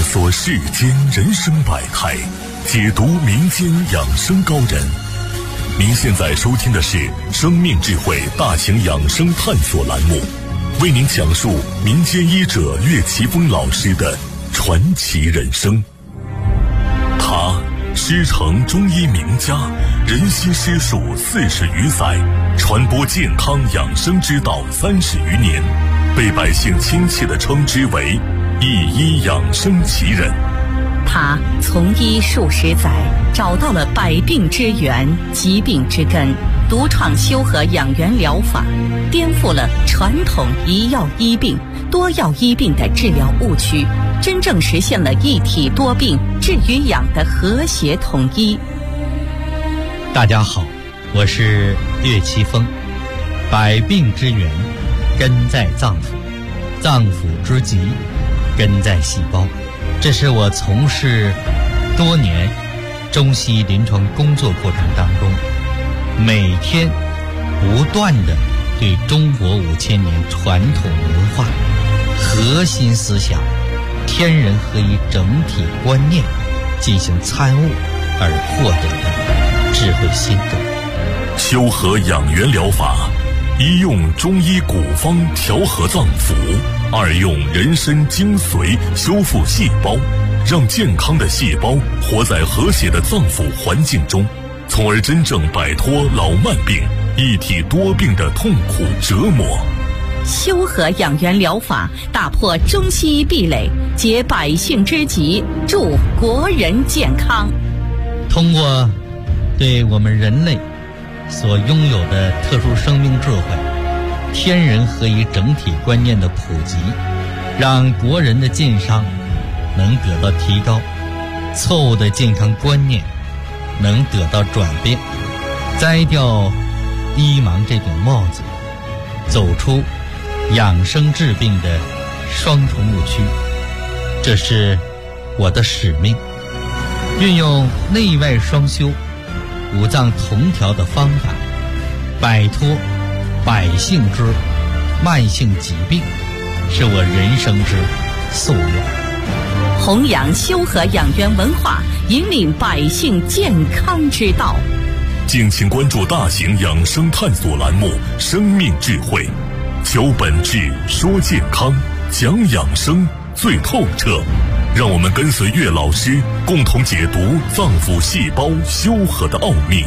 索世间人生百态，解读民间养生高人。您现在收听的是生命智慧大型养生探索栏目，为您讲述民间医者岳奇峰老师的传奇人生。他师承中医名家，人心师术40余载，传播健康养生之道30余年，被百姓亲切地称之为一医养生奇人。 他从医数十载，找到了百病之源、疾病之根，独创修和养元疗法，颠覆了传统一药医病、多药医病的治疗误区，真正实现了一体多病、治与养的和谐统一。 大家好，我是岳奇峰。百病之源根在脏腑，脏腑之疾根在细胞。这是我从事多年中西医临床工作过程当中，每天不断地对中国5000年传统文化核心思想天人合一整体观念进行参悟而获得的智慧心得。 修和养元疗法，一用中医古方调和脏腑，二用人参精髓修复细胞，让健康的细胞活在和谐的脏腑环境中，从而真正摆脱老慢病、一体多病的痛苦折磨。 修和养元疗法打破中西医壁垒，解百姓之急，助国人健康。 通过对我们人类所拥有的特殊生命智慧、天人合一整体观念的普及，让国人的健康能得到提高，错误的健康观念能得到转变，摘掉医盲这顶帽子，走出养生治病的双重误区。这是我的使命，运用内外双修、五脏同调的方法，摆脱百姓之慢性疾病，是我人生之夙愿。 弘扬修和养元文化，引领百姓健康之道。 敬请关注大型养生探索栏目《生命智慧》，求本质，说健康，讲养生最透彻。让我们跟随岳老师，共同解读脏腑细胞修和的奥秘。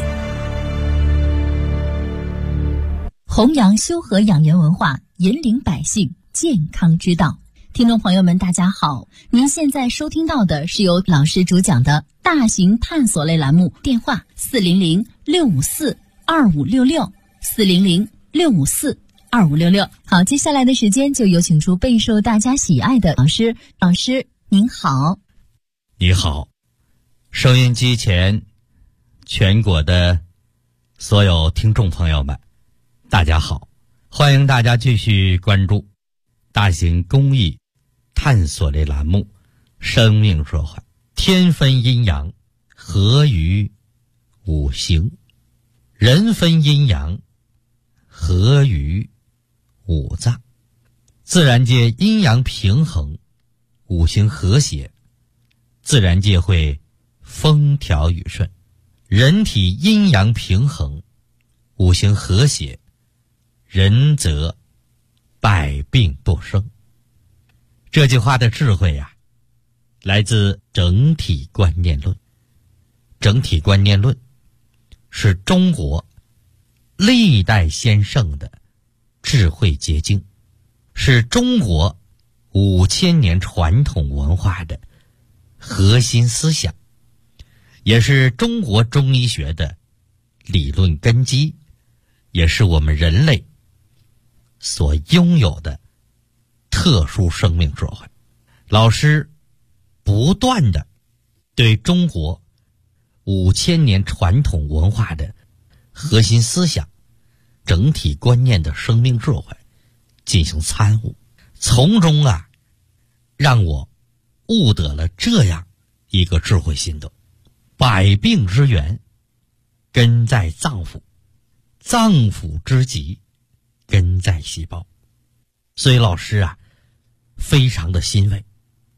弘扬修和养元文化，引领百姓健康之道。听众朋友们大家好，您现在收听到的是由老师主讲的大型探索类栏目，电话400-654-2566 400-654-2566。好，接下来的时间就有请出备受大家喜爱的老师。老师您好。 你好，收音机前全国的所有听众朋友们大家好，欢迎大家继续关注大型公益探索类栏目《生命智慧》，天分阴阳，合于五行；人分阴阳，合于五脏。自然界阴阳平衡，五行和谐，自然界会风调雨顺；人体阴阳平衡，五行和谐，人则百病不生。这句话的智慧呀，来自整体观念论。整体观念论是中国历代先圣的智慧结晶，是中国5000年传统文化的核心思想，也是中国中医学的理论根基，也是我们人类所拥有的特殊生命智慧。老师不断的对中国5000年传统文化的核心思想、整体观念的生命智慧进行参悟，从中让我悟得了这样一个智慧心得：百病之源根在脏腑，脏腑之疾根在细胞。所以老师非常的欣慰，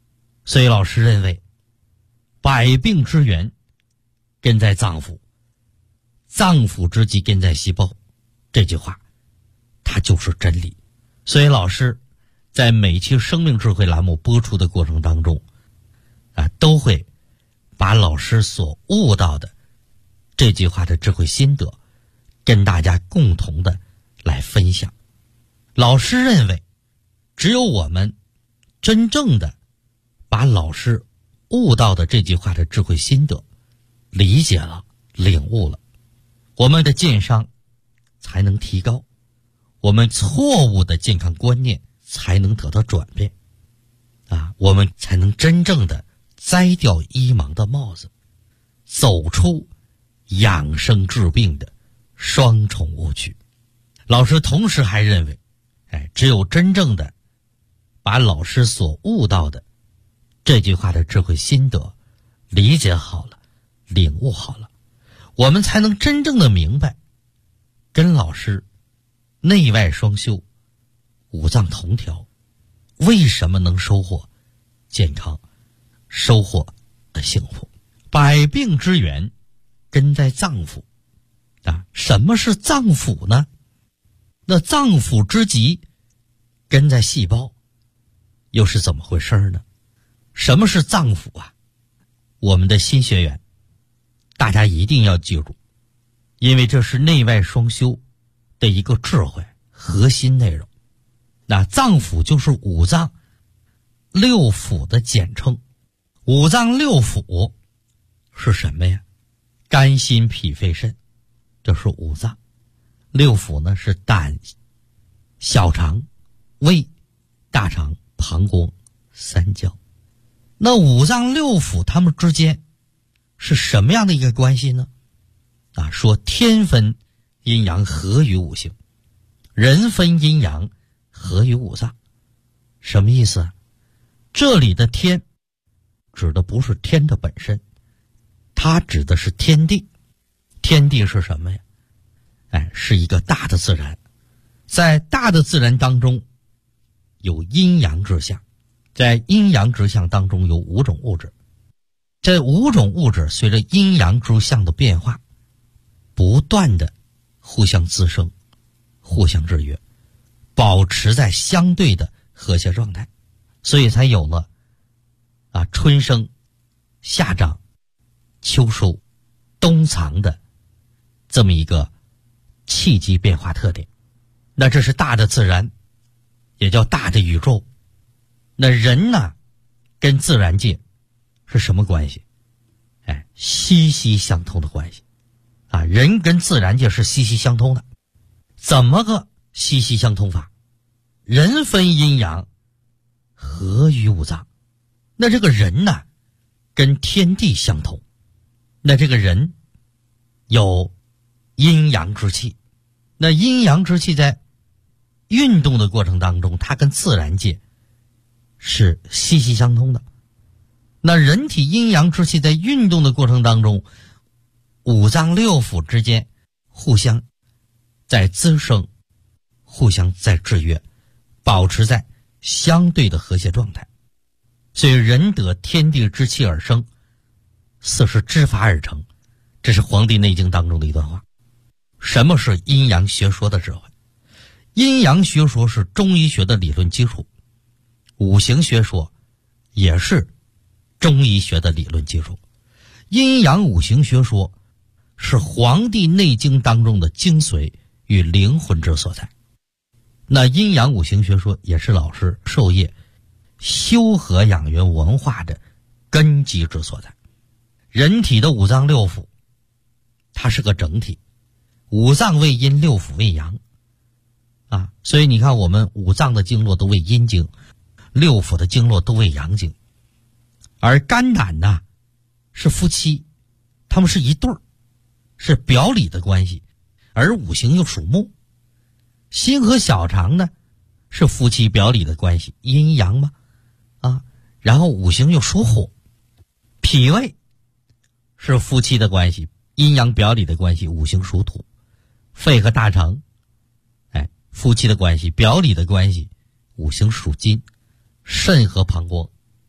所以老师认为，百病之源根在脏腑，脏腑之疾根在细胞，这句话它就是真理。所以老师在每期生命智慧栏目播出的过程当中都会把老师所悟到的这句话的智慧心得跟大家共同的来分享。老师认为，只有我们真正的把老师悟到的这句话的智慧心得理解了、领悟了，我们的健商才能提高，我们错误的健康观念才能得到转变我们才能真正的摘掉医盲的帽子，走出养生治病的双重误区。老师同时还认为，只有真正的把老师所悟到的这句话的智慧心得理解好了、领悟好了，我们才能真正的明白，跟老师内外双修、五脏同调，为什么能收获健康、收获幸福。百病之源根在脏腑什么是脏腑呢？那脏腑之疾根在细胞，又是怎么回事呢？什么是脏腑我们的新学员大家一定要记住，因为这是内外双修的一个智慧核心内容。那脏腑就是五脏六腑的简称。五脏六腑是什么呀？肝心脾肺肾，这是五脏。六腑呢是胆、小肠、胃、大肠、膀胱、三焦。那五脏六腑它们之间是什么样的一个关系呢？说天分阴阳合于五行，人分阴阳合于五脏。什么意思？这里的天指的不是天的本身，它指的是天地。天地是什么呀？是一个大的自然。在大的自然当中有阴阳之象，在阴阳之象当中有五种物质。这五种物质随着阴阳之象的变化，不断的互相滋生、互相制约，保持在相对的和谐状态，所以才有了春生、夏长、秋收、冬藏的这么一个气机变化特点。那这是大的自然，也叫大的宇宙。那人呢，跟自然界是什么关系？息息相通的关系人跟自然界是息息相通的。怎么个息息相通法？人分阴阳合于五脏。那这个人呢，跟天地相通。那这个人有阴阳之气，那阴阳之气在运动的过程当中，它跟自然界是息息相通的。那人体阴阳之气在运动的过程当中，五脏六腑之间互相在滋生，互相在制约，保持在相对的和谐状态。所以人得天地之气而生，四时之法而成，这是《黄帝内经》当中的一段话。什么是阴阳学说的智慧？阴阳学说是中医学的理论基础，五行学说也是中医学的理论基础。阴阳五行学说是《黄帝内经》当中的精髓与灵魂之所在。那阴阳五行学说也是老师授业修和养元文化的根基之所在。人体的五脏六腑它是个整体，五脏为阴，六腑为阳所以你看我们五脏的经络都为阴经，六腑的经络都为阳经。而肝胆呢是夫妻，他们是一对儿，是表里的关系，而五行又属木。心和小肠呢是夫妻表里的关系，阴阳嘛然后五行又属火。脾胃是夫妻的关系，阴阳表里的关系，五行属土。肺和大肠夫妻的关系，表里的关系，五行属金。肾和膀胱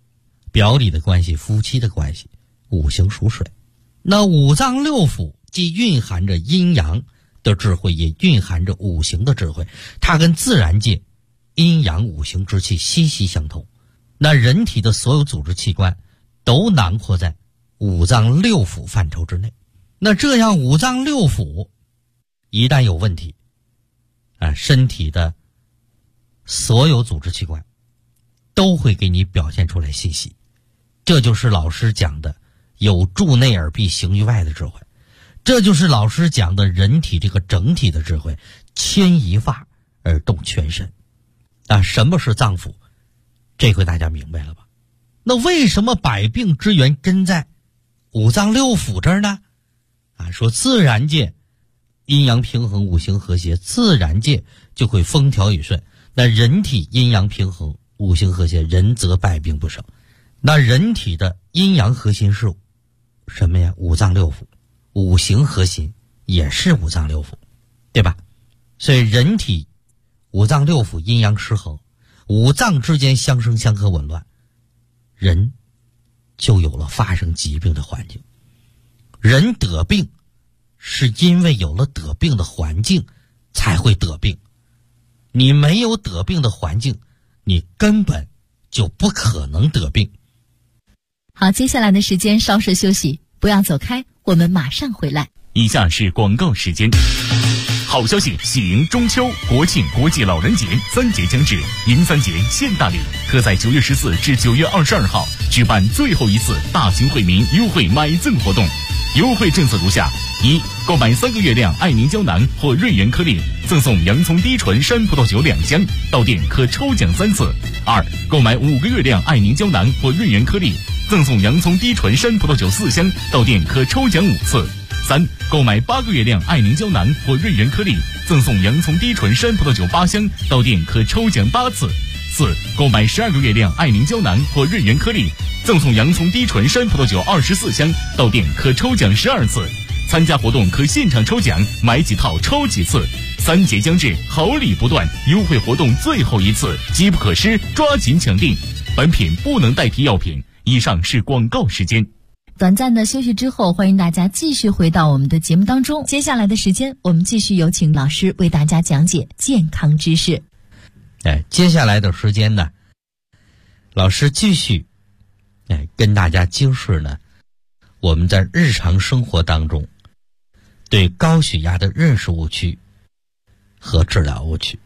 表里的关系，夫妻的关系。五行属水，那五脏六腑既蕴含着阴阳的智慧，也蕴含着五行的智慧，它跟自然界阴阳五行之气息息相通。那人体的所有组织器官都囊括在五脏六腑范畴之内。那这样五脏六腑一旦有问题，身体的所有组织器官都会给你表现出来信息。这就是老师讲的有助内而必行于外的智慧，这就是老师讲的人体这个整体的智慧，牵一发而动全身。什么是脏腑？这回大家明白了吧？那为什么百病之源根在五脏六腑这儿呢？说自然界阴阳平衡，五行和谐，自然界就会风调雨顺。那人体阴阳平衡，五行和谐，人则百病不生。那人体的阴阳核心是什么呀？五脏六腑。五行核心也是五脏六腑，对吧？所以人体五脏六腑阴阳失衡，五脏之间相生相克紊乱，人就有了发生疾病的环境。人得病是因为有了得病的环境才会得病，你没有得病的环境，你根本就不可能得病。 好，接下来的时间稍事休息，不要走开，我们马上回来。 以下是广告时间。好消息，喜迎中秋、国庆、国际老人节3节将至，迎3节献大礼，特在9月14至9月22号举办最后一次大型惠民优惠买赠活动。优惠政策如下：一、购买3个月亮爱凝胶囊或润元颗粒，赠送洋葱低醇山葡萄酒2箱，到店可抽奖3次。二、购买5个月亮爱凝胶囊或润元颗粒，赠送洋葱低醇山葡萄酒4箱，到店可抽奖5次。三、购买8个月亮爱凝胶囊或润元颗粒，赠送洋葱低醇山葡萄酒8箱，到店可抽奖8次。四、购买12个月亮爱凝胶囊或润元颗粒，赠送洋葱低醇山葡萄酒24箱，到店可抽奖12次。参加活动可现场抽奖，买几套抽几次。3节将至，好礼不断，优惠活动最后一次，机不可失，抓紧抢订。本品不能代替药品。以上是广告时间。 短暂的休息之后，欢迎大家继续回到我们的节目当中。接下来的时间，我们继续有请老师为大家讲解健康知识。 接下来的时间呢，老师继续跟大家揭示呢，我们在日常生活当中对高血压的认识误区和治疗误区。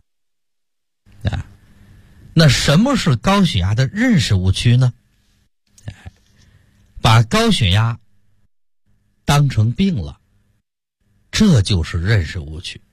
那什么是高血压的认识误区呢？把高血压当成病了，这就是认识误区。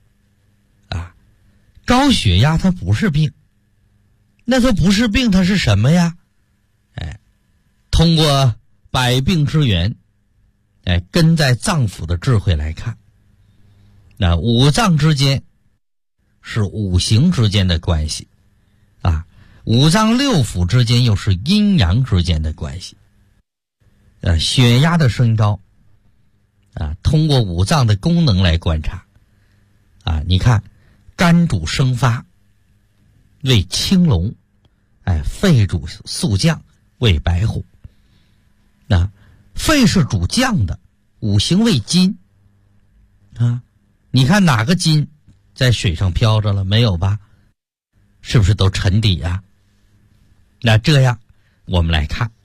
高血压它不是病，那它不是病，它是什么呀？通过百病之源，根在脏腑的智慧来看，那五脏之间是五行之间的关系，五脏六腑之间又是阴阳之间的关系。血压的升高，通过五脏的功能来观察，你看，肝主生发，为青龙，肺主肃降，为白虎。肺是主降的，五行为金，你看哪个金在水上飘着了？没有吧？是不是都沉底啊？那这样我们来看，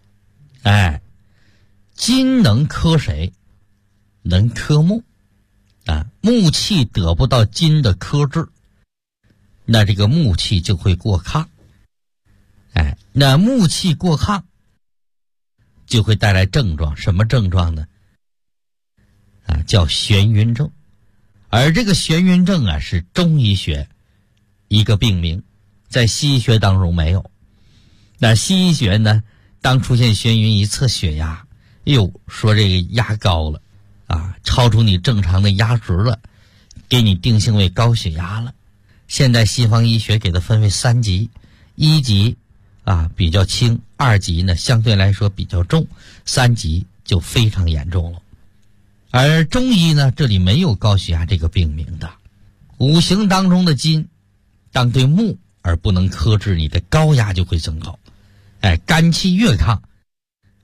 金能克谁？能克木，木气得不到金的克制，那这个木气就会过亢，那木气过亢就会带来症状，什么症状呢？叫眩晕症。而这个眩晕症是中医学一个病名，在西医学当中没有。那西医学呢，当出现眩晕一测血压，说这个压高了，超出你正常的压值了，给你定性为高血压了。现在西方医学给它分为3级，1级比较轻，2级呢相对来说比较重，3级就非常严重了。而中医呢，这里没有高血压这个病名的。五行当中的金当对木而不能克制，你的高压就会增高。肝气越亢，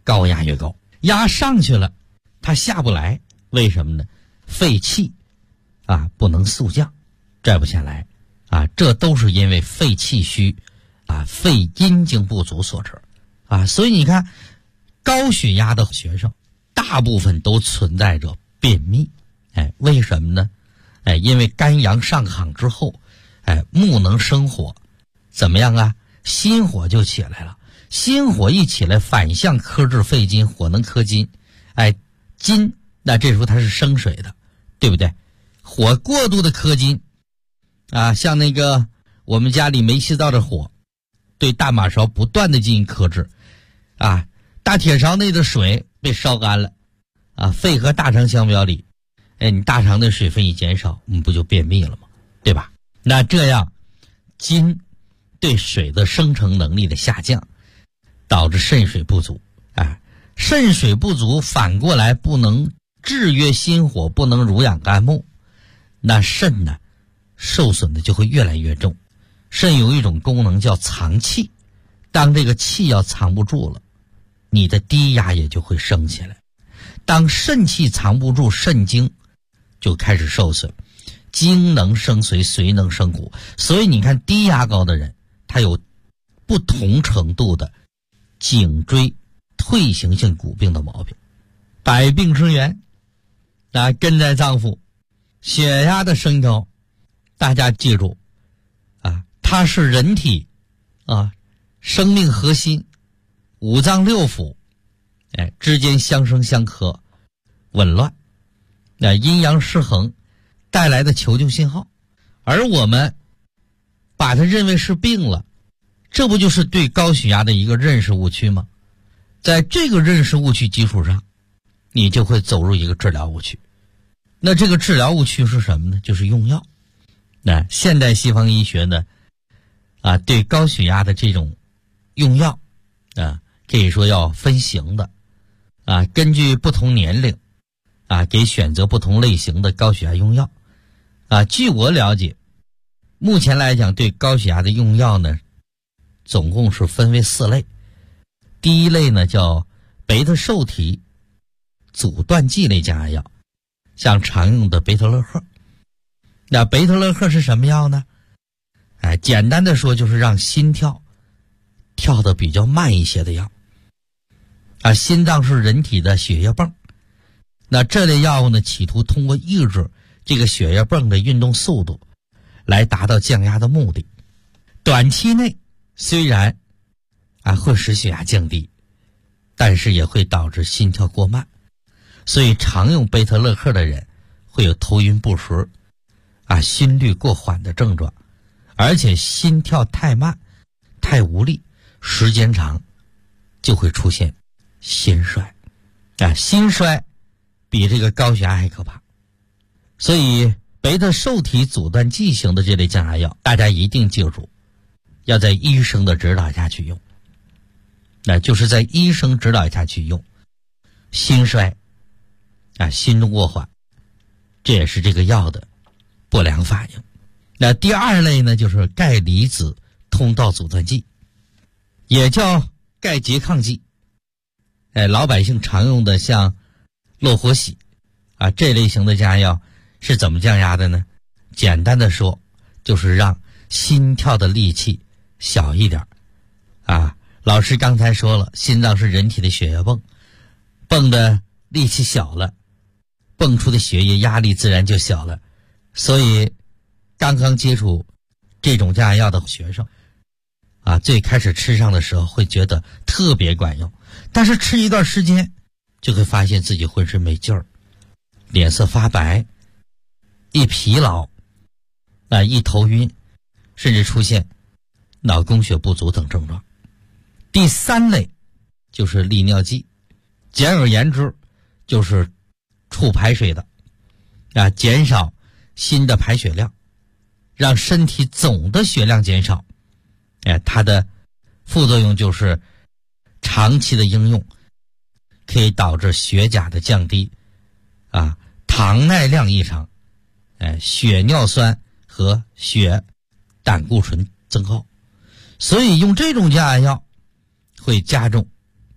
高压越高，压上去了它下不来，为什么呢？肺气啊不能速降，拽不下来啊，这都是因为肺气虚啊，肺阴经不足所致啊。所以你看高血压的学生大部分都存在着便秘，为什么呢？因为肝阳上亢之后，木能生火，怎么样啊？心火就起来了，心火一起来，反向克制肺金，火能克金，金那这时候它是生水的，对不对？火过度的克金啊，像那个我们家里煤气灶的火，对大马勺不断的进行克制啊，大铁勺内的水被烧干了啊，肺和大肠相表里，你大肠的水分一减少，不就便秘了吗？对吧？那这样金对水的生成能力的下降，导致肾水不足啊，肾水不足反过来不能制约心火，不能濡养肝木，那肾呢受损的就会越来越重。肾有一种功能叫藏气，当这个气要藏不住了，你的低压也就会升起来。当肾气藏不住，肾精就开始受损，精能生髓，髓能生骨。所以你看低压高的人，他有不同程度的颈椎退行性骨病的毛病。百病之源根在脏腑。血压的升高，大家记住啊，它是人体啊生命核心五脏六腑之间相生相克，紊乱，阴阳失衡带来的求救信号，而我们把它认为是病了，这不就是对高血压的一个认识误区吗？在这个认识误区基础上，你就会走入一个治疗误区。那这个治疗误区是什么呢？就是用药。那现代西方医学呢对高血压的这种用药可以说要分型的根据不同年龄给选择不同类型的高血压用药据我了解，目前来讲对高血压的用药呢总共是分为4类。第一类呢叫贝塔受体阻断剂类降压药，像常用的贝特勒赫。那贝特勒赫是什么药呢？简单的说就是让心跳跳得比较慢一些的药心脏是人体的血液泵，那这类药物呢企图通过抑制这个血液泵的运动速度来达到降压的目的。短期内虽然会使血压降低，但是也会导致心跳过慢，所以常用贝特勒赫的人会有头晕不实心率过缓的症状，而且心跳太慢太无力，时间长就会出现心衰心衰比这个高血压还可怕。所以贝塔受体阻断剂型的这类降压药，大家一定记住要在医生的指导下去用，那就是在医生指导下去用。心衰心动过缓，这也是这个药的不良反应。那第2类呢就是钙离子通道阻断剂，也叫钙拮抗剂。老百姓常用的像洛活喜这类型的降压药是怎么降压的呢？简单的说就是让心跳的力气小一点老师刚才说了，心脏是人体的血液泵，泵的力气小了，泵出的血液压力自然就小了。所以刚刚接触这种降压药的学生最开始吃上的时候会觉得特别管用，但是吃一段时间就会发现自己浑身没劲儿，脸色发白，一疲劳一头晕，甚至出现脑供血不足等症状。第3类就是利尿剂，简而言之就是促排水的减少心的排血量，让身体总的血量减少。它的副作用就是长期的应用可以导致血钾的降低糖耐量异常，血尿酸和血胆固醇增高。所以用这种降压药会加重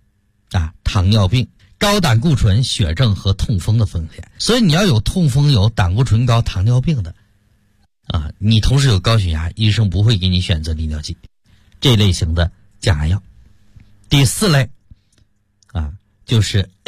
糖尿病、高胆固醇、血症和痛风的风险。所以你要有痛风、有胆固醇高、糖尿病的你同时有高血压，医生不会给你选择利尿剂这类型的降压药。第4类就是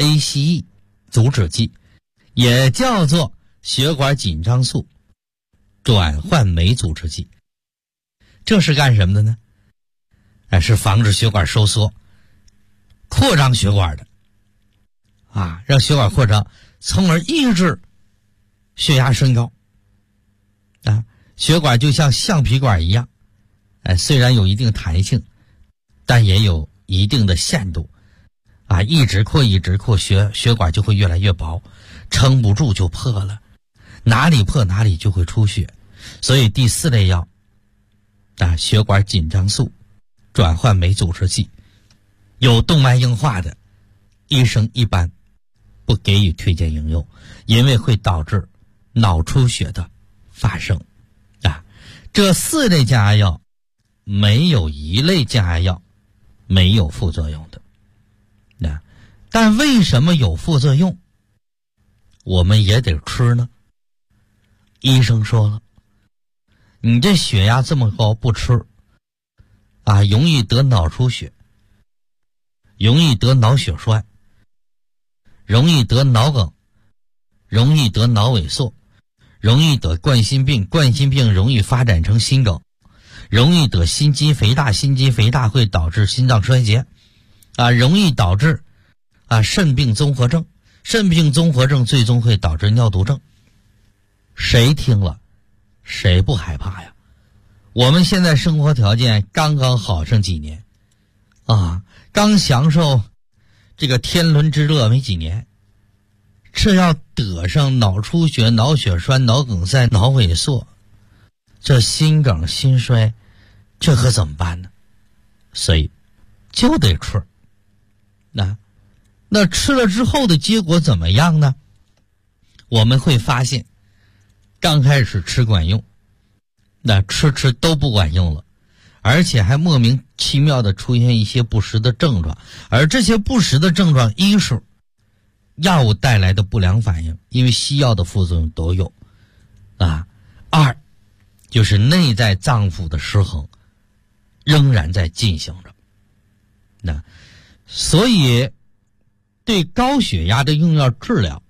ACE 阻止剂，也叫做血管紧张素转换酶阻滞剂。这是干什么的呢？是防止血管收缩、扩张血管的让血管扩张，从而抑制血压升高血管就像橡皮管一样虽然有一定弹性，但也有一定的限度一直扩血管就会越来越薄，撑不住就破了，哪里破哪里就会出血。所以第4类药血管紧张素转换酶阻滞剂，有动脉硬化的医生一般不给予推荐应用，因为会导致脑出血的发生这4类降压药没有一类降压药没有副作用的但为什么有副作用我们也得吃呢？医生说了，你这血压这么高不吃容易得脑出血，容易得脑血栓，容易得脑梗，容易得脑萎缩，容易得冠心病，冠心病容易发展成心梗，容易得心肌肥大，心肌肥大会导致心脏衰竭容易导致肾病综合症，肾病综合症最终会导致尿毒症。谁听了谁不害怕呀？我们现在生活条件刚刚好上几年刚享受这个天伦之乐没几年，这要得上脑出血、脑血栓、脑梗塞、脑萎缩，这心梗心衰，这可怎么办呢？所以就得吃那吃了之后的结果怎么样呢？我们会发现刚开始吃管用，吃都不管用了，而且还莫名其妙的出现一些不实的症状，而这些不实的症状，一是药物带来的不良反应，因为西药的副作用都有二就是内在脏腑的失衡仍然在进行着所以对高血压的用药治疗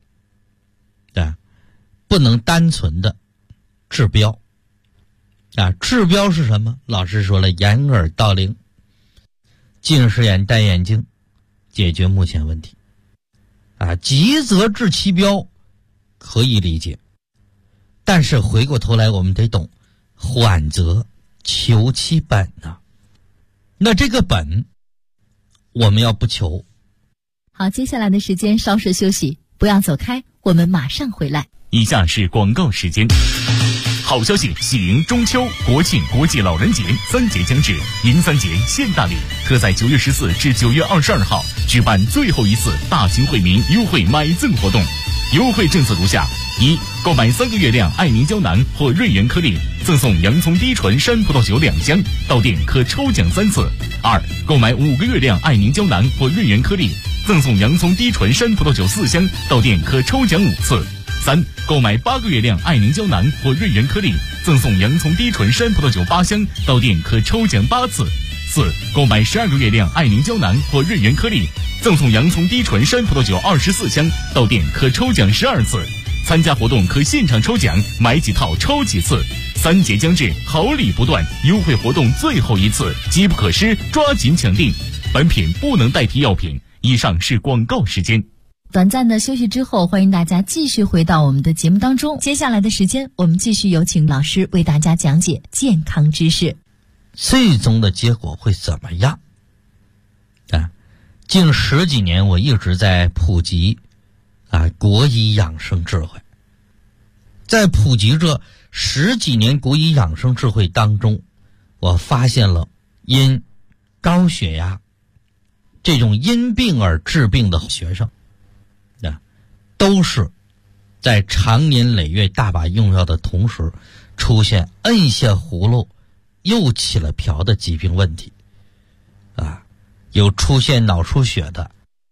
不能单纯的治标治标是什么？老师说了，掩耳盗铃，近视眼戴眼镜，解决目前问题急则治其标可以理解，但是回过头来我们得懂，缓则求其本那这个本我们要不求。 好，接下来的时间稍事休息，不要走开，我们马上回来。 以下是广告时间。好消息，喜迎中秋、国庆、国际老人节3节将至，迎3节现大礼，特在9月14至9月22号举办最后一次大型惠民优惠买赠活动。优惠政策如下：一、购买3个月亮爱凝胶囊或瑞元颗粒，赠送洋葱低醇山葡萄酒2箱，到店可抽奖3次；二、购买5个月亮爱凝胶囊或瑞元颗粒，赠送洋葱低醇山葡萄酒4箱，到店可抽奖5次；三、购买8个月亮爱凝胶囊或瑞元颗粒，赠送洋葱低醇山葡萄酒8箱，到店可抽奖8次；四、购买12个月亮爱凝胶囊或瑞元颗粒，赠送洋葱低醇山葡萄酒24箱，到店可抽奖12次。参加活动可现场抽奖，买几套抽几次。3节将至，好礼不断，优惠活动最后一次，机不可失，抓紧抢订。本品不能代替药品。以上是广告时间。 短暂的休息之后，欢迎大家继续回到我们的节目当中。接下来的时间，我们继续有请老师为大家讲解健康知识。 最终的结果会怎么样？近10几年我一直在普及国医养生智慧。在普及这10几年国医养生智慧当中，我发现了因高血压这种因病而治病的学生都是在长年累月大把用药的同时，出现摁下葫芦又起了瓢的疾病问题有出现脑出血的，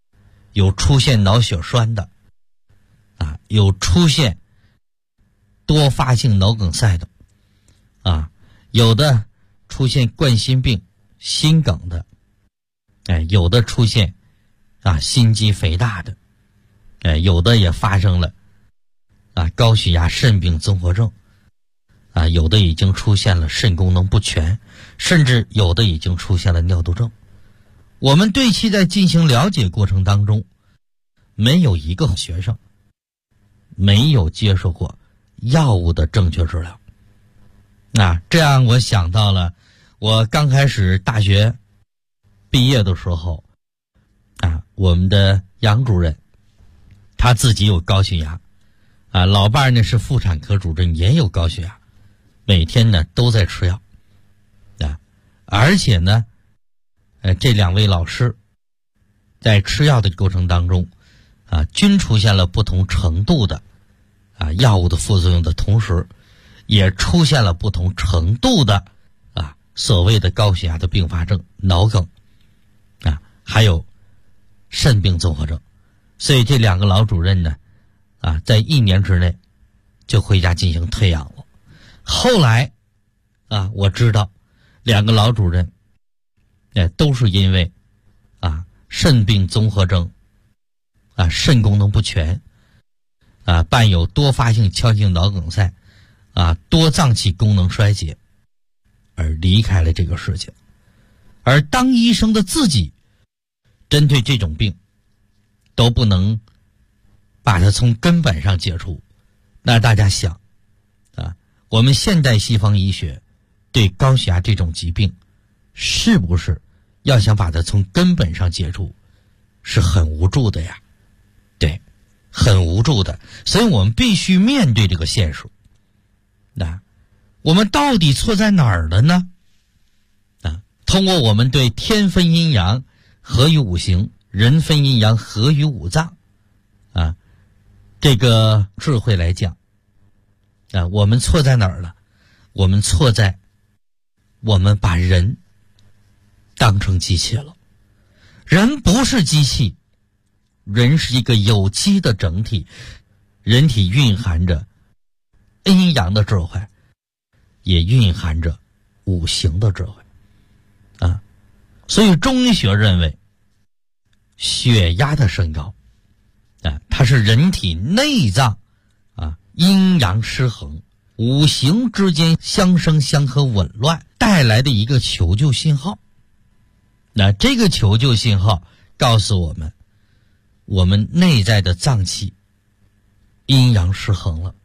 有出现脑血栓的，有出现多发性脑梗塞的，有的出现冠心病、心梗的，有的出现心肌肥大的，有的也发生了高血压肾病综合症，有的已经出现了肾功能不全，甚至有的已经出现了尿毒症。我们对其在进行了解过程当中，没有一个学生没有接受过药物的正确治疗。这样我想到了我刚开始大学毕业的时候，我们的杨主任他自己有高血压，老伴呢是妇产科主任，也有高血压，每天呢都在吃药，而且呢这两位老师在吃药的过程当中均出现了不同程度的药物的副作用的同时，也出现了不同程度的所谓的高血压的并发症、脑梗还有肾病综合症。所以这两个老主任呢在1年之内就回家进行退养了。后来我知道两个老主任都是因为肾病综合症肾功能不全伴有多发性腔性脑梗塞多脏器功能衰竭而离开了这个世界。而当医生的自己针对这种病都不能把它从根本上解除，那大家想我们现代西方医学对高血压这种疾病是不是要想把它从根本上解除是很无助的呀？对，很无助的。所以我们必须面对这个现实。我们到底错在哪儿了呢？通过我们对天分阴阳合于五行，人分阴阳合于五脏这个智慧来讲我们错在哪儿了？我们错在我们把人当成机器了。人不是机器，人是一个有机的整体，人体蕴含着阴阳的智慧，也蕴含着五行的智慧所以中医学认为血压的升高它是人体内脏阴阳失衡、五行之间相生相克紊乱带来的一个求救信号。那这个求救信号告诉我们，我们内在的脏器阴阳失衡了。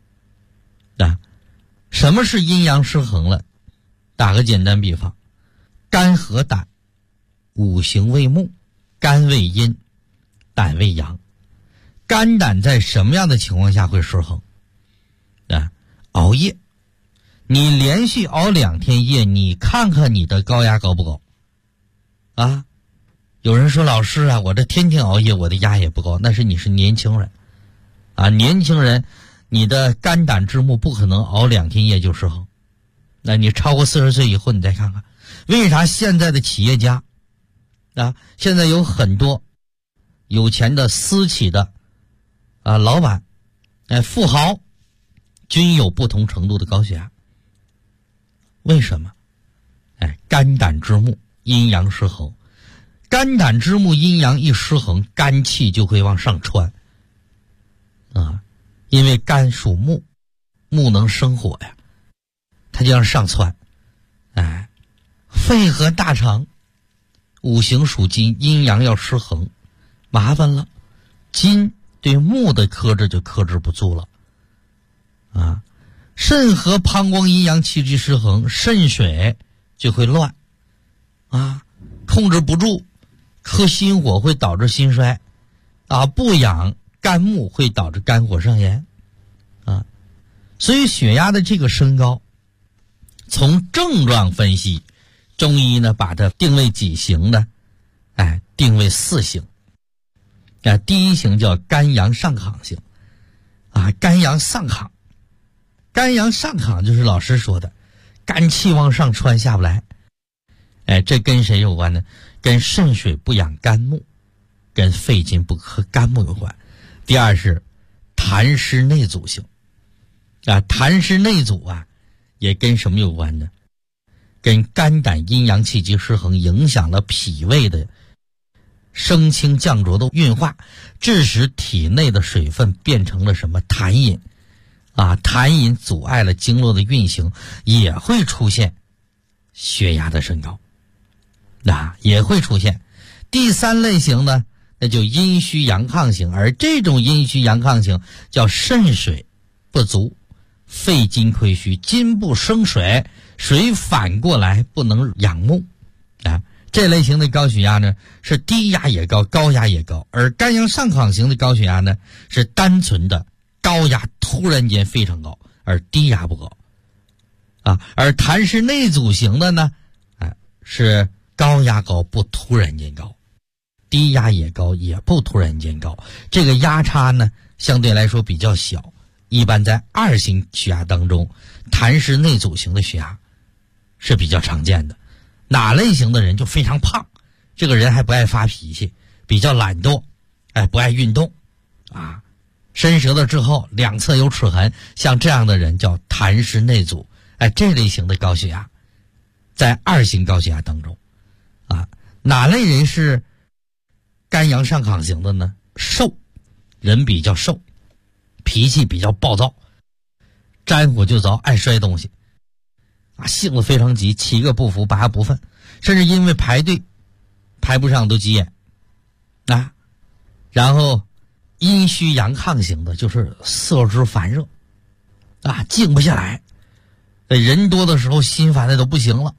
什么是阴阳失衡了？打个简单比方，肝和胆，五行为木，肝为阴，胆为阳。肝胆在什么样的情况下会失衡？熬夜，你连续熬2天夜，你看看你的高压高不高？有人说老师我这天天熬夜，我的压也不高。那是你是年轻人年轻人你的肝胆之木不可能熬2天夜就失衡。那你超过40岁以后你再看看，为啥现在的企业家现在有很多有钱的私企的老板富豪均有不同程度的高血压？为什么？肝胆之木阴阳失衡，肝胆之木阴阳一失衡，肝气就会往上窜因为肝属木，木能生火呀，它就要上窜。肺和大肠五行属金，阴阳要失衡，麻烦了，金对木的克制就克制不住了肾和膀胱阴阳气机失衡，肾水就会乱控制不住，克心火会导致心衰不养肝木会导致肝火上炎所以血压的这个升高，从症状分析，中医呢把它定为几型呢？定为4型第一型叫肝阳上亢型肝阳上亢。肝阳上亢就是老师说的肝气往上窜下不来这跟谁有关呢？跟肾水不养肝木。 跟肺经不和肝木有关。第二是痰湿内阻型痰湿内阻也跟什么有关呢？跟肝胆阴阳气机失衡，影响了脾胃的升清降浊的运化，致使体内的水分变成了什么痰饮痰饮阻碍了经络的运行，也会出现血压的升高也会出现。第三类型呢，那就阴虚阳亢型，而这种阴虚阳亢型叫肾水不足，肺经亏虚，筋不生水，水反过来不能养目这类型的高血压呢，是低压也高，高压也高。而肝阳上亢型的高血压呢，是单纯的高压突然间非常高，而低压不高而痰湿内阻型的呢是高压高不突然间高，低压也高也不突然间高，这个压差呢相对来说比较小。一般在2型血压当中，痰湿内阻型的血压是比较常见的。哪类型的人就非常胖，这个人还不爱发脾气，比较懒惰不爱运动伸舌头之后两侧有齿痕，像这样的人叫痰湿内阻这类型的高血压在2型高血压当中哪类人是肝阳上亢型的呢？瘦，人比较瘦，脾气比较暴躁，沾火就着，爱摔东西性子非常急，7个不服8个不忿，甚至因为排队排不上都急眼然后阴虚阳亢型的就是色之烦热静不下来，人多的时候心烦的都不行了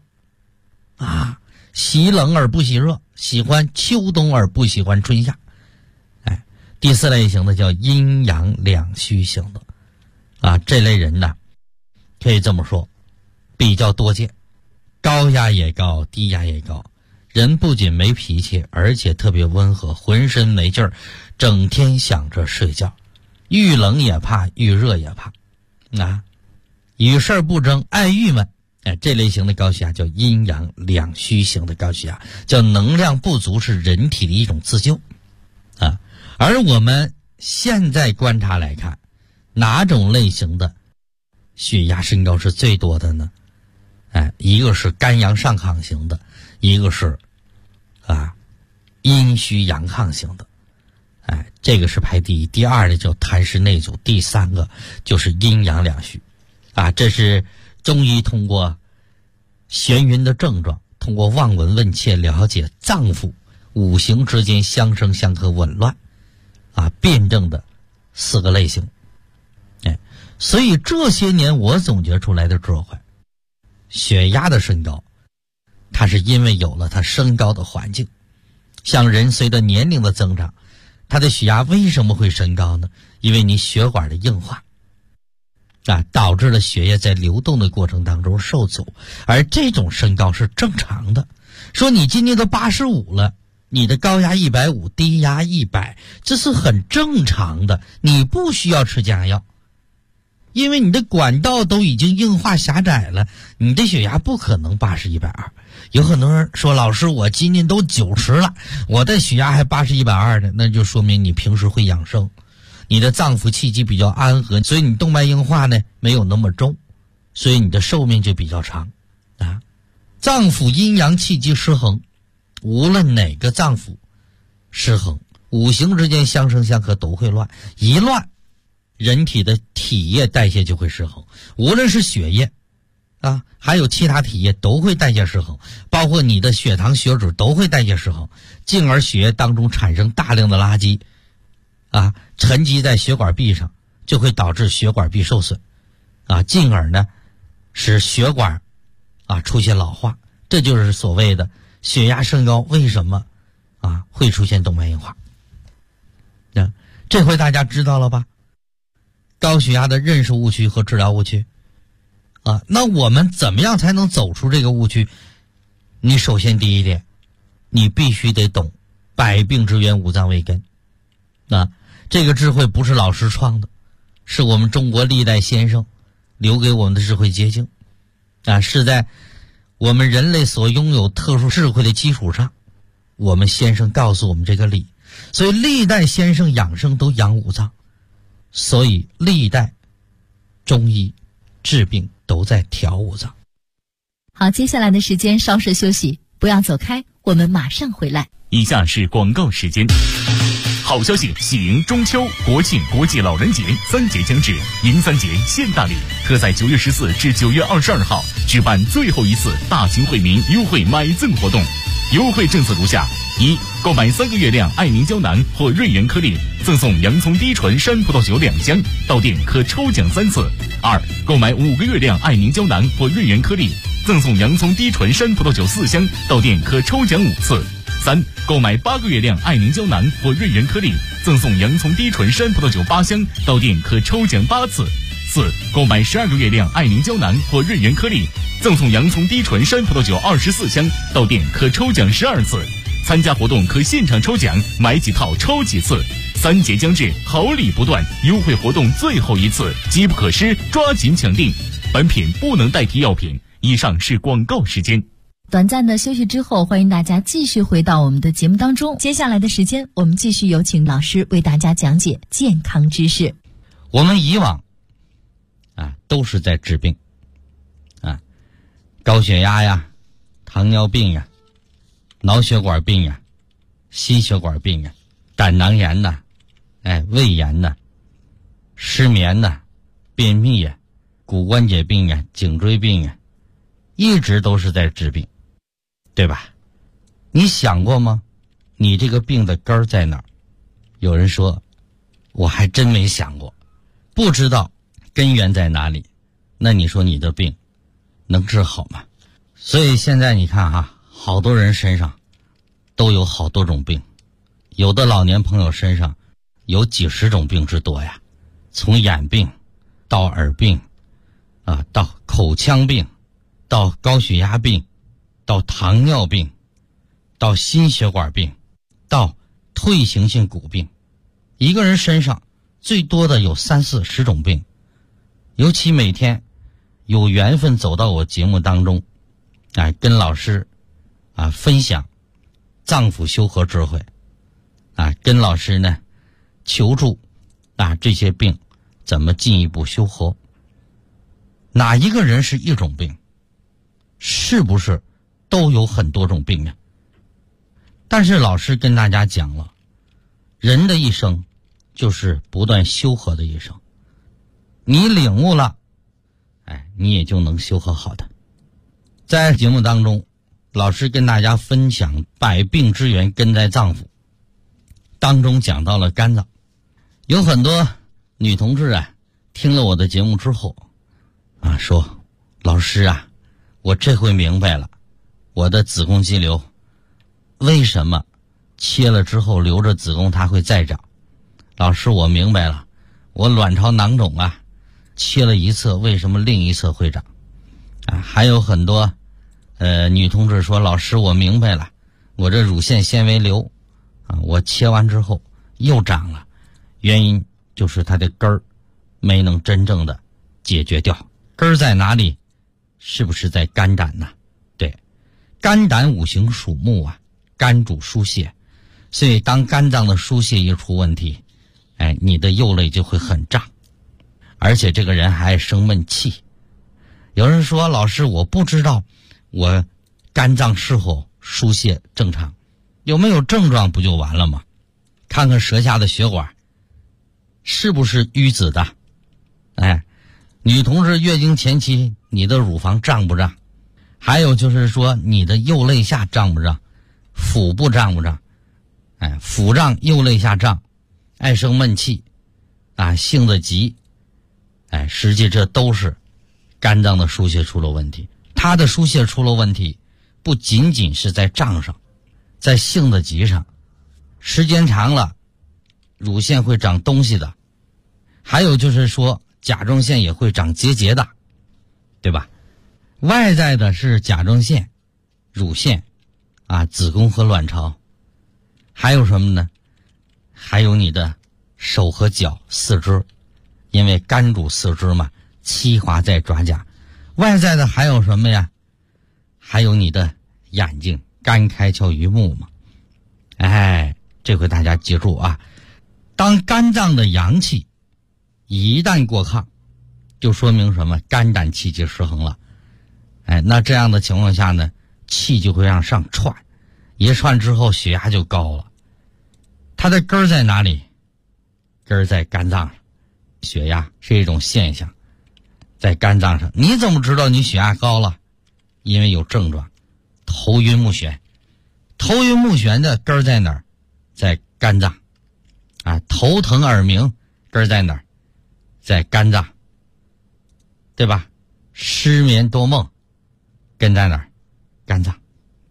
喜冷而不喜热，喜欢秋冬而不喜欢春夏第4类型的叫阴阳两虚型的这类人呢，可以这么说比较多见，高压也高，低压也高，人不仅没脾气，而且特别温和，浑身没劲儿，整天想着睡觉，遇冷也怕，遇热也怕与事儿不争，爱郁闷这类型的高血压叫阴阳两虚型的高血压，叫能量不足是人体的一种自救而我们现在观察来看，哪种类型的血压升高是最多的呢？一个是肝阳上亢型的，一个是阴虚阳亢型的这个是排第一。第2呢叫痰湿内阻，第3个就是阴阳两虚这是中医通过眩晕的症状，通过望闻问切了解脏腑五行之间相生相克紊乱辩证的4个类型所以这些年我总结出来的智慧，血压的升高它是因为有了它升高的环境。像人随着年龄的增长，它的血压为什么会升高呢？因为你血管的硬化导致了血液在流动的过程当中受阻，而这种升高是正常的。说你今年都85了，你的高压150，低压100，这是很正常的，你不需要吃降压药，因为你的管道都已经硬化狭窄了，你的血压不可能80、120。有很多人说，老师我今年都90了，我的血压还80、120的，那就说明你平时会养生，你的脏腑气机比较安和，所以你动脉硬化呢没有那么重，所以你的寿命就比较长脏腑阴阳气机失衡，无论哪个脏腑失衡，五行之间相生相克都会乱，一乱人体的体液代谢就会失衡，无论是血液还有其他体液都会代谢失衡，包括你的血糖血脂都会代谢失衡，进而血液当中产生大量的垃圾沉积在血管壁上，就会导致血管壁受损进而呢使血管出现老化。这就是所谓的血压升高为什么会出现动脉硬化这回大家知道了吧？高血压的认识误区和治疗误区那我们怎么样才能走出这个误区？你首先第一点，你必须得懂百病之源五脏为根这个智慧不是老师创的，是我们中国历代先生留给我们的智慧结晶是在我们人类所拥有特殊智慧的基础上，我们先生告诉我们这个理， 所以历代先生养生都养五脏，所以历代中医治病都在调五脏。 好，接下来的时间稍事休息，不要走开，我们马上回来。 以下是广告时间。好消息，喜迎中秋、国庆、国际老人节3节将至，迎3节现大礼，特在9月14至9月22号举办最后一次大型惠民优惠买赠活动。优惠政策如下：一、购买3个月亮爱凝胶囊或瑞元颗粒，赠送洋葱低醇山葡萄酒2箱，到店可抽奖3次。二、购买5个月亮爱凝胶囊或瑞元颗粒，赠送洋葱低醇山葡萄酒4箱，到店可抽奖5次。三、购买8个月亮爱凝胶囊或瑞元颗粒，赠送洋葱低醇山葡萄酒8箱，到店可抽奖8次。四、购买12个月亮爱凝胶囊或瑞元颗粒，赠送洋葱低醇山葡萄酒24箱，到店可抽奖12次。参加活动可现场抽奖，买几套抽几次。3节将至，好礼不断，优惠活动最后一次，机不可失，抓紧抢订。本品不能代替药品。以上是广告时间。 短暂的休息之后，欢迎大家继续回到我们的节目当中。接下来的时间，我们继续有请老师为大家讲解健康知识。 我们以往都是在治病高血压呀、糖尿病呀、脑血管病呀、心血管病呀、胆囊炎呐、胃炎呐、失眠呐、便秘呀、骨关节病呀、颈椎病呀，一直都是在治病，对吧？你想过吗？你这个病的根儿在哪儿？有人说，我还真没想过，不知道根源在哪里。那你说你的病能治好吗？所以现在你看好多人身上都有好多种病，有的老年朋友身上有几十种病之多呀，从眼病到耳病到口腔病，到高血压病，到糖尿病，到心血管病，到退行性骨病。一个人身上最多的有30-40种病。尤其每天有缘分走到我节目当中跟老师分享脏腑修和智慧跟老师呢求助这些病怎么进一步修和。哪一个人是一种病？是不是都有很多种病呢？但是老师跟大家讲了，人的一生就是不断修和的一生，你领悟了你也就能修和好的。在节目当中，老师跟大家分享百病之源根在脏腑，当中讲到了肝脏。有很多女同志听了我的节目之后说，老师我这回明白了，我的子宫肌瘤为什么切了之后留着子宫它会再长。老师，我明白了，我卵巢囊肿切了一侧为什么另一侧会长还有很多女同志说，老师我明白了，我这乳腺纤维瘤我切完之后又长了，原因就是它的根儿没能真正的解决掉。根儿在哪里？是不是在肝胆呢？对，肝胆五行属木肝主疏泄，所以当肝脏的疏泄一出问题你的右肋就会很胀，而且这个人还爱生闷气。有人说，老师我不知道我肝脏是否疏泄正常，有没有症状不就完了吗？看看舌下的血管是不是淤紫的。女同志月经前期你的乳房胀不胀？还有就是说你的右肋下胀不胀？腹部胀不胀？腹胀右肋下胀，爱生闷气性子急实际这都是肝脏的疏泄出了问题。它的疏泄出了问题，不仅仅是在胀上，在性子急上，时间长了乳腺会长东西的。还有就是说甲状腺也会长结节的，对吧？外在的是甲状腺、乳腺子宫和卵巢。还有什么呢？还有你的手和脚、四肢，因为肝主四肢嘛，七华在爪甲。外在的还有什么呀？还有你的眼睛，肝开窍于目嘛。 这回大家记住啊，当肝脏的阳气一旦过亢，就说明什么？肝胆气机失衡了。那这样的情况下呢，气就会让上窜，一窜之后血压就高了。它的根儿在哪里？根儿在肝脏上。血压是一种现象，在肝脏上。你怎么知道你血压高了？因为有症状，头晕目眩。头晕目眩的根儿在哪儿？在肝脏。头疼耳鸣根儿在哪儿？在肝脏，对吧？失眠多梦根在哪儿？肝脏。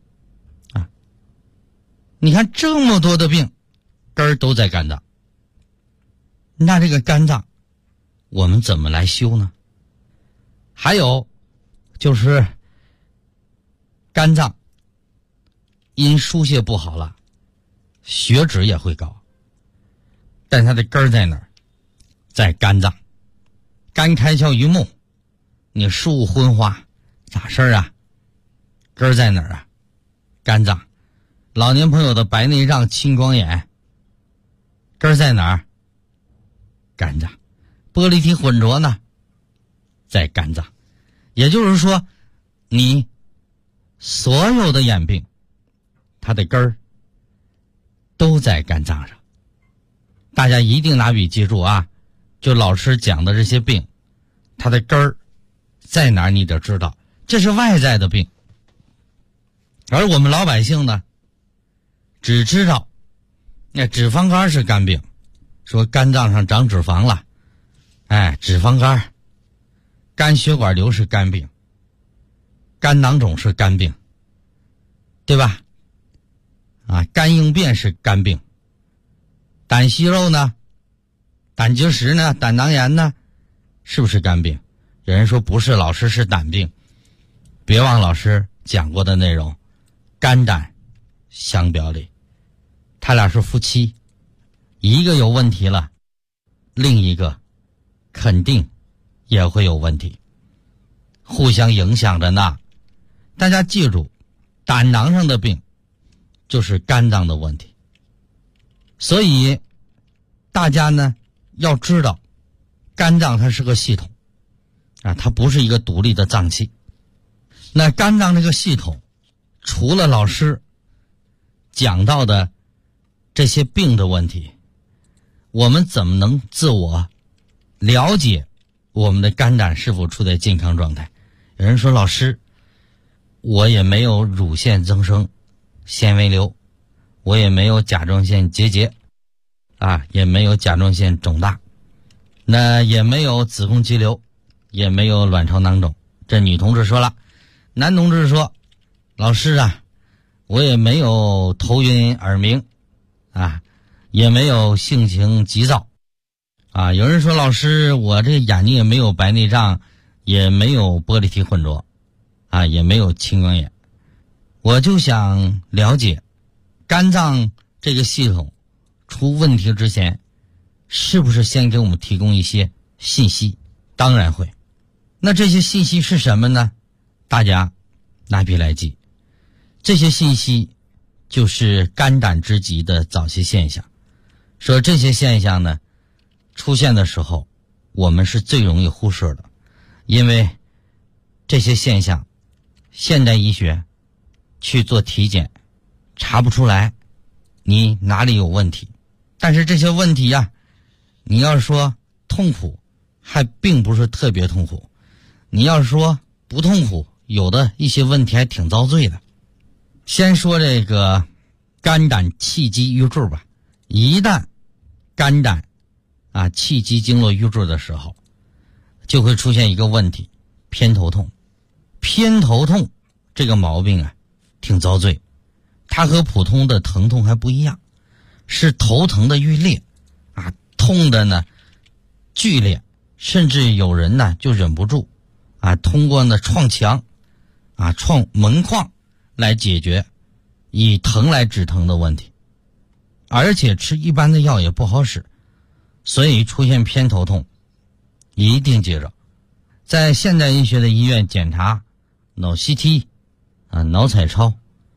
你看这么多的病根儿都在肝脏。那这个肝脏我们怎么来修呢？还有就是肝脏因疏泄不好了，血脂也会高，但它的根儿在哪儿？在肝脏。肝开窍于目，你视物昏花咋事儿啊？根儿在哪儿啊？肝脏。老年朋友的白内障、青光眼根儿在哪儿？肝脏。玻璃体混浊呢，在肝脏。也就是说，你所有的眼病它的根儿都在肝脏上。大家一定拿笔记住啊，就老师讲的这些病它的根儿在哪儿你得知道，这是外在的病。而我们老百姓呢，只知道脂肪肝是肝病，说肝脏上长脂肪了，脂肪肝。肝血管瘤是肝病，肝囊肿是肝病，对吧？肝硬便是肝病。胆息肉呢？胆结石呢？胆囊炎呢？是不是肝病？有人说不是，老师是胆病。别忘老师讲过的内容，肝胆相表里，他俩是夫妻，一个有问题了，另一个肯定也会有问题，互相影响着呢。大家记住，胆囊上的病就是肝脏的问题。所以大家呢要知道，肝脏它是个系统它不是一个独立的脏器。那肝脏这个系统，除了老师讲到的这些病的问题，我们怎么能自我了解我们的肝胆是否处在健康状态？有人说，老师，我也没有乳腺增生、纤维瘤，我也没有甲状腺结节也没有甲状腺肿大，那也没有子宫肌瘤，也没有卵巢囊肿。这女同志说了。男同志说，老师我也没有头晕耳鸣也没有性情急躁有人说，老师，我这眼睛也没有白内障，也没有玻璃体混浊也没有青光眼。我就想了解，肝脏这个系统出问题之前，是不是先给我们提供一些信息？当然会。那这些信息是什么呢？大家拿笔来记。这些信息就是肝胆之疾的早期现象。说这些现象呢出现的时候，我们是最容易忽视的，因为这些现象现代医学去做体检查不出来你哪里有问题。但是这些问题你要说痛苦还并不是特别痛苦，你要说不痛苦，有的一些问题还挺遭罪的。先说这个肝胆气机瘀滞吧。一旦肝胆气机经络瘀滞的时候，就会出现一个问题，偏头痛。偏头痛这个毛病挺遭罪，它和普通的疼痛还不一样，是头疼的欲裂痛的呢剧烈，甚至有人呢就忍不住通过呢撞墙撞门框来解决，以疼来止疼的问题。而且吃一般的药也不好使，所以出现偏头痛一定记着，在现代医学的医院检查脑 CT 脑彩超，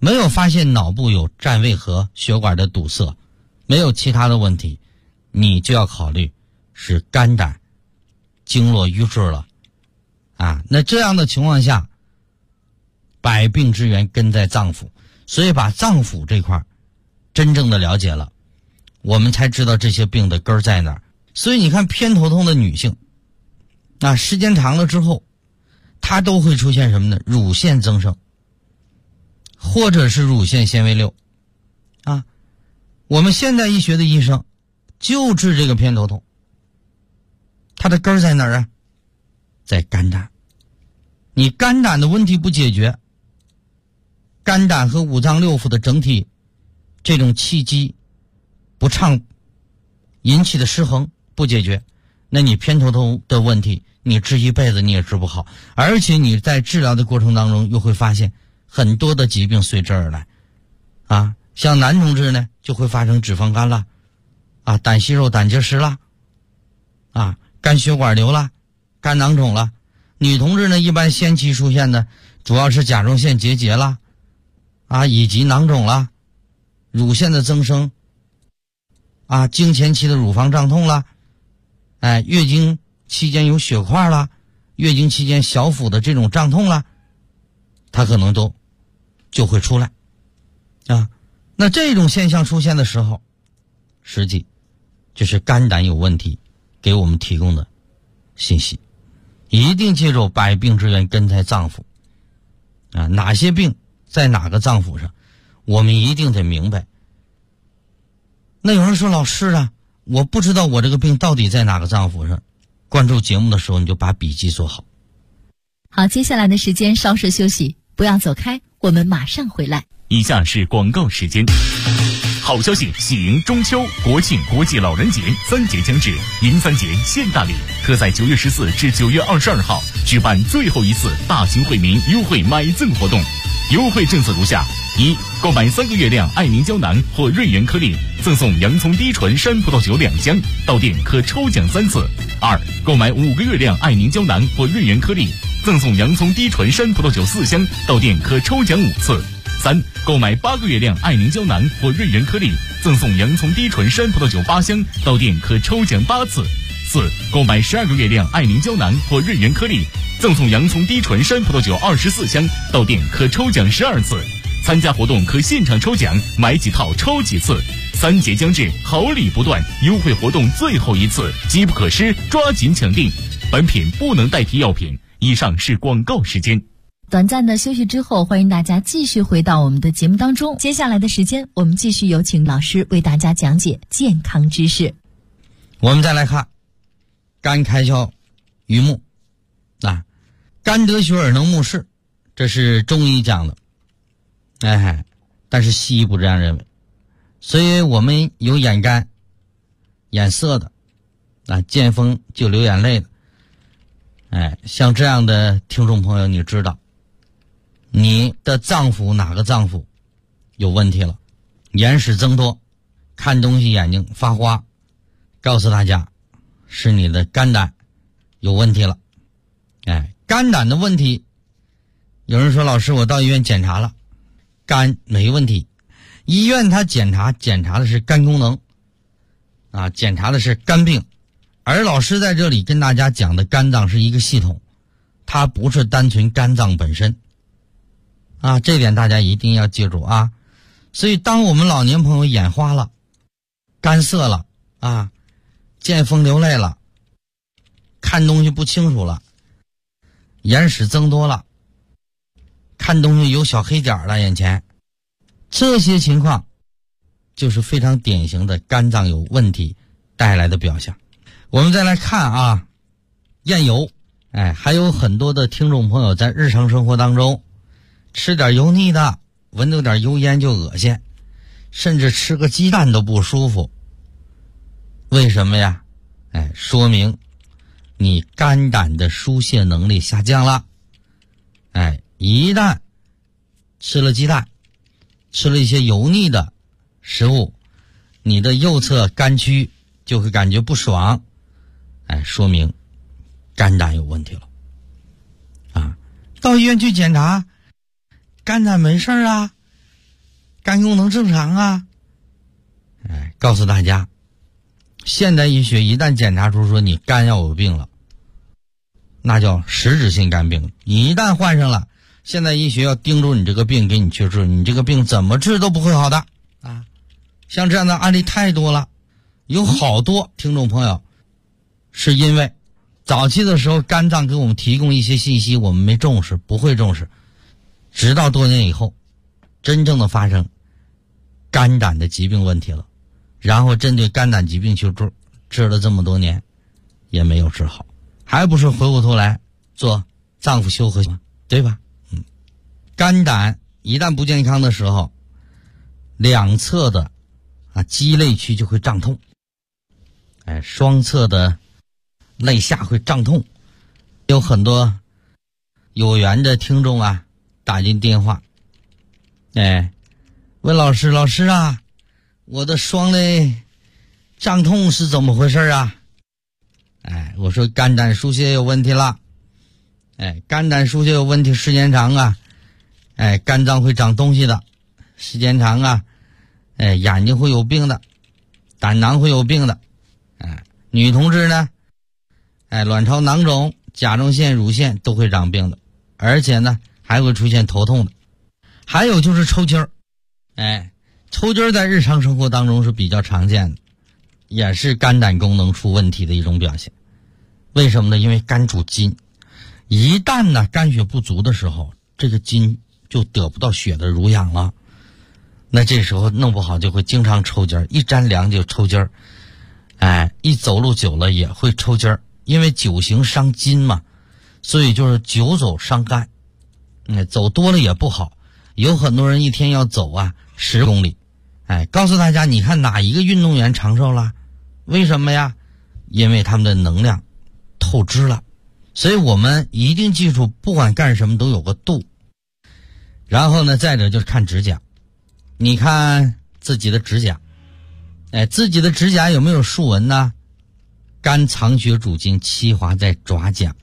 没有发现脑部有占位和血管的堵塞，没有其他的问题，你就要考虑是肝胆经络瘀滞了那这样的情况下，百病之源根在脏腑，所以把脏腑这块真正的了解了，我们才知道这些病的根在哪儿。所以你看偏头痛的女性时间长了之后，它都会出现什么呢？乳腺增生，或者是乳腺纤维瘤我们现代医学的医生就治这个偏头痛，它的根在哪儿在肝胆。你肝胆的问题不解决，肝胆和五脏六腑的整体这种气机不畅引起的失衡不解决，那你偏头痛的问题你治一辈子你也治不好，而且你在治疗的过程当中又会发现很多的疾病随之而来像男同志呢就会发生脂肪肝了胆息肉胆结石了肝血管瘤了，肝囊肿了。女同志呢一般先期出现的主要是甲状腺结节了以及囊肿了，乳腺的增生经前期的乳房胀痛了，月经期间有血块了，月经期间小腹的这种胀痛了，它可能都就会出来那这种现象出现的时候，实际就是肝胆有问题给我们提供的信息。一定记住百病之源根在脏腑哪些病在哪个脏腑上，我们一定得明白。那有人说老师我不知道我这个病到底在哪个脏腑上，关注节目的时候你就把笔记做好。 好，接下来的时间稍事休息，不要走开，我们马上回来。 以下是广告时间。好消息，喜迎中秋、国庆、国际老人节3节将至，迎3节现大礼，特在9月14至9月22号举办最后一次大型惠民优惠买赠活动。优惠政策如下：一、购买3个月亮爱凝胶囊或瑞元颗粒，赠送洋葱低醇山葡萄酒2箱，到店可抽奖3次；二、购买5个月亮爱凝胶囊或瑞元颗粒，赠送洋葱低醇山葡萄酒4箱，到店可抽奖5次；三、购买8个月亮爱凝胶囊或瑞元颗粒，赠送洋葱低醇山葡萄酒8箱，到店可抽奖8次；四、购买12个月亮爱凝胶囊或瑞元颗粒，赠送洋葱低醇山葡萄酒24箱，到店可抽奖12次。参加活动可现场抽奖，买几套抽几次。3节将至，好礼不断，优惠活动最后一次，机不可失，抓紧抢订。本品不能代替药品。以上是广告时间。 短暂的休息之后，欢迎大家继续回到我们的节目当中。接下来的时间，我们继续有请老师为大家讲解健康知识。 我们再来看肝开窍于目肝得血而能目视，这是中医讲的但是西医不这样认为。所以我们有眼干眼涩的见风就流眼泪的像这样的听众朋友，你知道你的脏腑哪个脏腑有问题了，眼屎增多，看东西眼睛发花，告诉大家是你的肝胆有问题了。肝胆的问题，有人说老师我到医院检查了，肝没问题，医院他检查的是肝功能检查的是肝病，而老师在这里跟大家讲的肝脏是一个系统，它不是单纯肝脏本身这点大家一定要记住所以当我们老年朋友眼花了，干涩了见风流泪了，看东西不清楚了，眼屎增多了，看东西有小黑点了眼前，这些情况就是非常典型的肝脏有问题带来的表象。我们再来看厌油还有很多的听众朋友在日常生活当中吃点油腻的，闻到点油烟就恶心，甚至吃个鸡蛋都不舒服。为什么呀？说明你肝胆的疏泄能力下降了。一旦吃了鸡蛋，吃了一些油腻的食物，你的右侧肝区就会感觉不爽，说明肝胆有问题了到医院去检查，肝胆没事肝功能正常啊。告诉大家，现代医学一旦检查出说你肝要有病了，那叫实质性肝病。你一旦患上了，现代医学要盯住你这个病，给你去治，你这个病怎么治都不会好的啊！像这样的案例太多了，有好多听众朋友是因为早期的时候肝脏给我们提供一些信息，我们没重视，不会重视，直到多年以后真正的发生肝胆的疾病问题了，然后针对肝胆疾病去治了这么多年也没有治好，还不是回过头来做脏腑修和，对吧？肝胆一旦不健康的时候，两侧的肌肋区就会胀痛，双侧的肋下会胀痛。有很多有缘的听众啊打进电话，问老师啊，我的双肋胀痛是怎么回事啊？我说肝胆疏泄有问题了。肝胆疏泄有问题，时间长啊，肝脏会长东西的，时间长啊，眼睛会有病的，胆囊会有病的，女同志呢，卵巢囊肿、甲状腺、乳腺都会长病的，而且呢还会出现头痛的。还有就是抽筋儿，抽筋儿在日常生活当中是比较常见的，也是肝胆功能出问题的一种表现。为什么呢？因为肝主筋，一旦呢肝血不足的时候，这个筋就得不到血的濡养了，那这时候弄不好就会经常抽筋儿，一沾凉就抽筋儿，一走路久了也会抽筋儿，因为久行伤筋嘛，所以就是久走伤肝，走多了也不好。有很多人一天要走10公里，告诉大家，你看哪一个运动员长寿了？为什么呀？因为他们的能量透支了。所以我们一定记住，不管干什么都有个度。然后呢，再者就是看指甲，你看自己的指甲，自己的指甲有没有竖纹呢？肝藏血主筋，气华在爪甲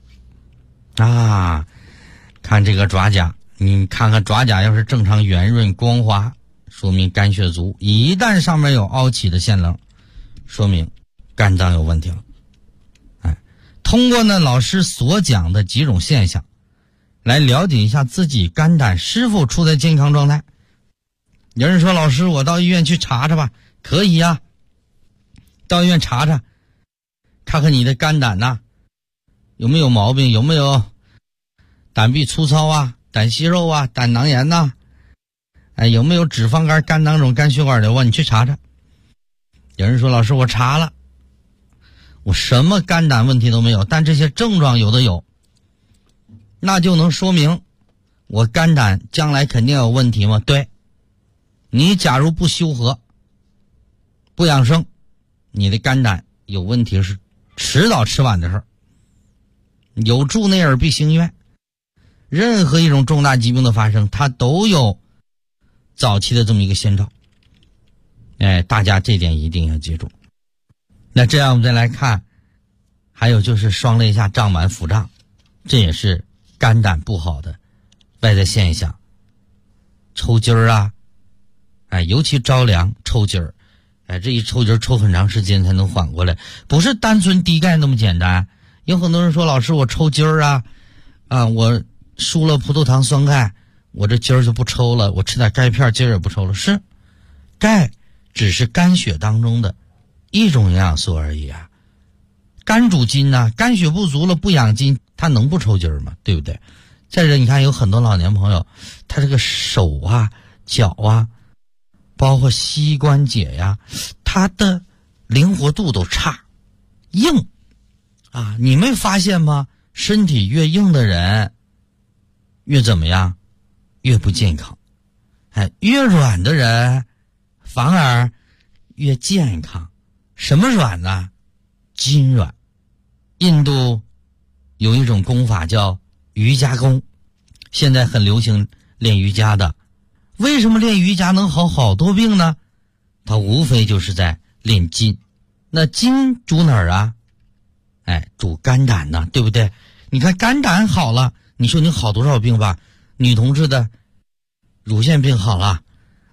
看这个爪甲，你看看爪甲要是正常圆润光滑，说明肝血足；一旦上面有凹起的线棱，说明肝脏有问题了。通过呢老师所讲的几种现象，来了解一下自己肝胆是否处在健康状态。有人说，老师我到医院去查查吧，可以啊，到医院查查，看看你的肝胆有没有毛病，有没有胆壁粗糙胆息肉胆囊炎有没有脂肪肝、肝囊肿、肝血管瘤你去查查。有人说，老师我查了，我什么肝胆问题都没有，但这些症状有的有，那就能说明我肝胆将来肯定有问题吗？对，你假如不修和不养生，你的肝胆有问题是迟早迟晚的事儿。有助内耳必行院，任何一种重大疾病的发生，它都有早期的这么一个先兆。大家这点一定要记住。那这样我们再来看，还有就是双肋下胀满腹胀，这也是肝胆不好的外在现象。抽筋儿尤其着凉抽筋儿，这一抽筋儿抽很长时间才能缓过来，不是单纯低钙那么简单。有很多人说，老师我抽筋儿我输了葡萄糖酸钙，我这筋儿就不抽了，我吃点钙片筋儿也不抽了。是，钙只是肝血当中的一种营养素而已肝主筋肝血不足了不养筋，它能不抽筋儿吗？对不对？再者你看，有很多老年朋友，他这个手脚包括膝关节他的灵活度都差，硬你没发现吗？身体越硬的人越怎么样？越不健康。越软的人反而越健康。什么软呢？筋软。印度有一种功法叫瑜伽功，现在很流行练瑜伽的。为什么练瑜伽能好好多病呢？它无非就是在练筋。那筋主哪儿主肝胆对不对？你看肝胆好了，你说你好多少病吧？女同志的乳腺病好了，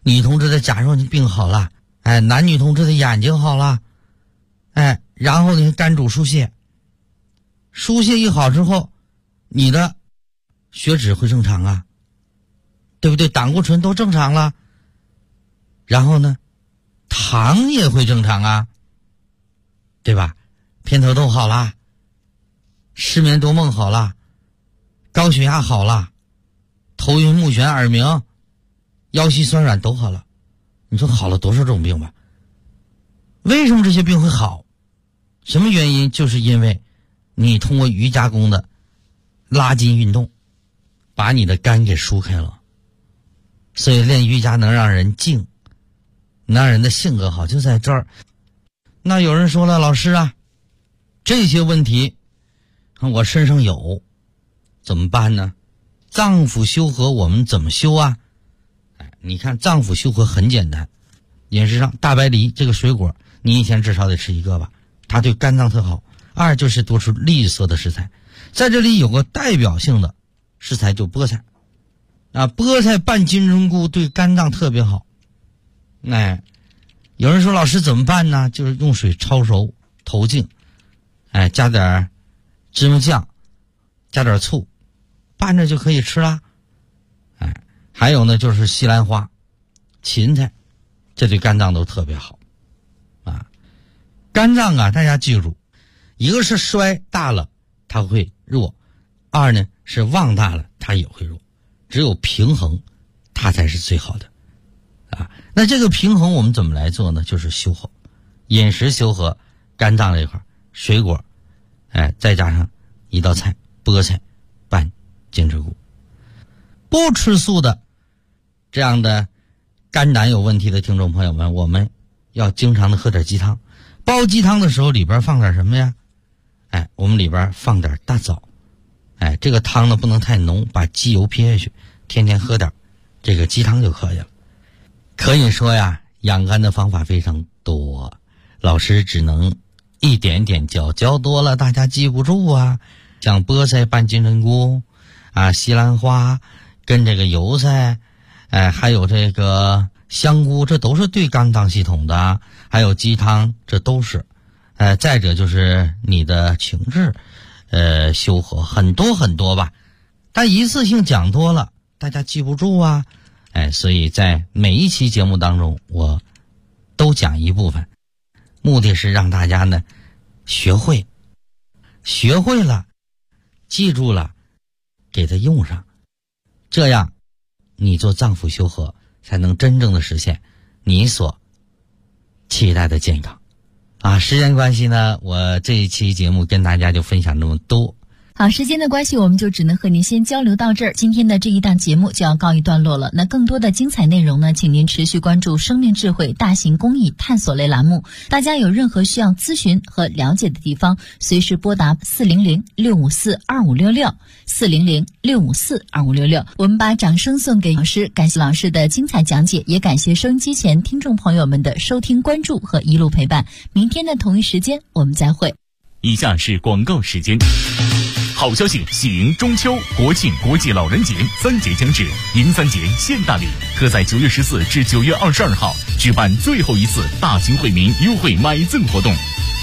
女同志的甲状腺病好了，男女同志的眼睛好了，然后呢肝主疏泄，疏泄一好之后，你的血脂会正常啊，对不对？胆固醇都正常了，然后呢糖也会正常啊，对吧？偏头痛好了，失眠多梦好了，高血压好了，头晕目眩耳鸣，腰膝酸软都好了。你说好了多少种病吧？为什么这些病会好？什么原因？就是因为你通过瑜伽功的拉筋运动把你的肝给疏开了。所以练瑜伽能让人静，能让人的性格好，就在这儿。那有人说了，老师啊，这些问题我身上有，怎么办呢？脏腑修和我们怎么修啊？你看脏腑修和很简单，饮食上大白梨这个水果你一天至少得吃1个吧，它对肝脏特好。2就是多吃绿色的食材，在这里有个代表性的食材就菠菜菠菜拌金针菇对肝脏特别好。有人说老师怎么办呢？就是用水焯熟投净，加点芝麻酱，加点醋，拌着就可以吃啦。还有呢就是西兰花、芹菜，这对肝脏都特别好肝脏大家记住，一个是衰大了它会弱，2呢是旺大了它也会弱，只有平衡它才是最好的那这个平衡我们怎么来做呢？就是修和，饮食修和肝脏这一块，水果再加上一道菜菠菜拌金针菇。不吃素的这样的肝胆有问题的听众朋友们，我们要经常的喝点鸡汤。煲鸡汤的时候里边放点什么呀？我们里边放点大枣。这个汤呢不能太浓，把鸡油撇下去，天天喝点这个鸡汤就可以了。可以说呀，养肝的方法非常多，老师只能一点点教多了大家记不住啊。像菠菜拌金针菇西兰花跟这个油菜还有这个香菇，这都是对肝脏系统的，还有鸡汤，这都是再者就是你的情志修和，很多很多吧，但一次性讲多了大家记不住啊。所以在每一期节目当中我都讲一部分，目的是让大家呢学会了，记住了，给它用上，这样你做脏腑修和才能真正的实现你所期待的健康时间关系呢，我这一期节目跟大家就分享这么多。 好，时间的关系我们就只能和您先交流到这儿，今天的这一档节目就要告一段落了。那更多的精彩内容呢，请您持续关注生命智慧大型公益探索类栏目。大家有任何需要咨询和了解的地方，随时拨打400-654-2566 400-654-2566。我们把掌声送给老师，感谢老师的精彩讲解，也感谢收音机前听众朋友们的收听关注和一路陪伴。明天的同一时间我们再会。 以下是广告时间。好消息，喜迎中秋、国庆、国际老人节3节将至，迎3节现大礼，特在9月14至9月22号举办最后一次大型惠民优惠买赠活动，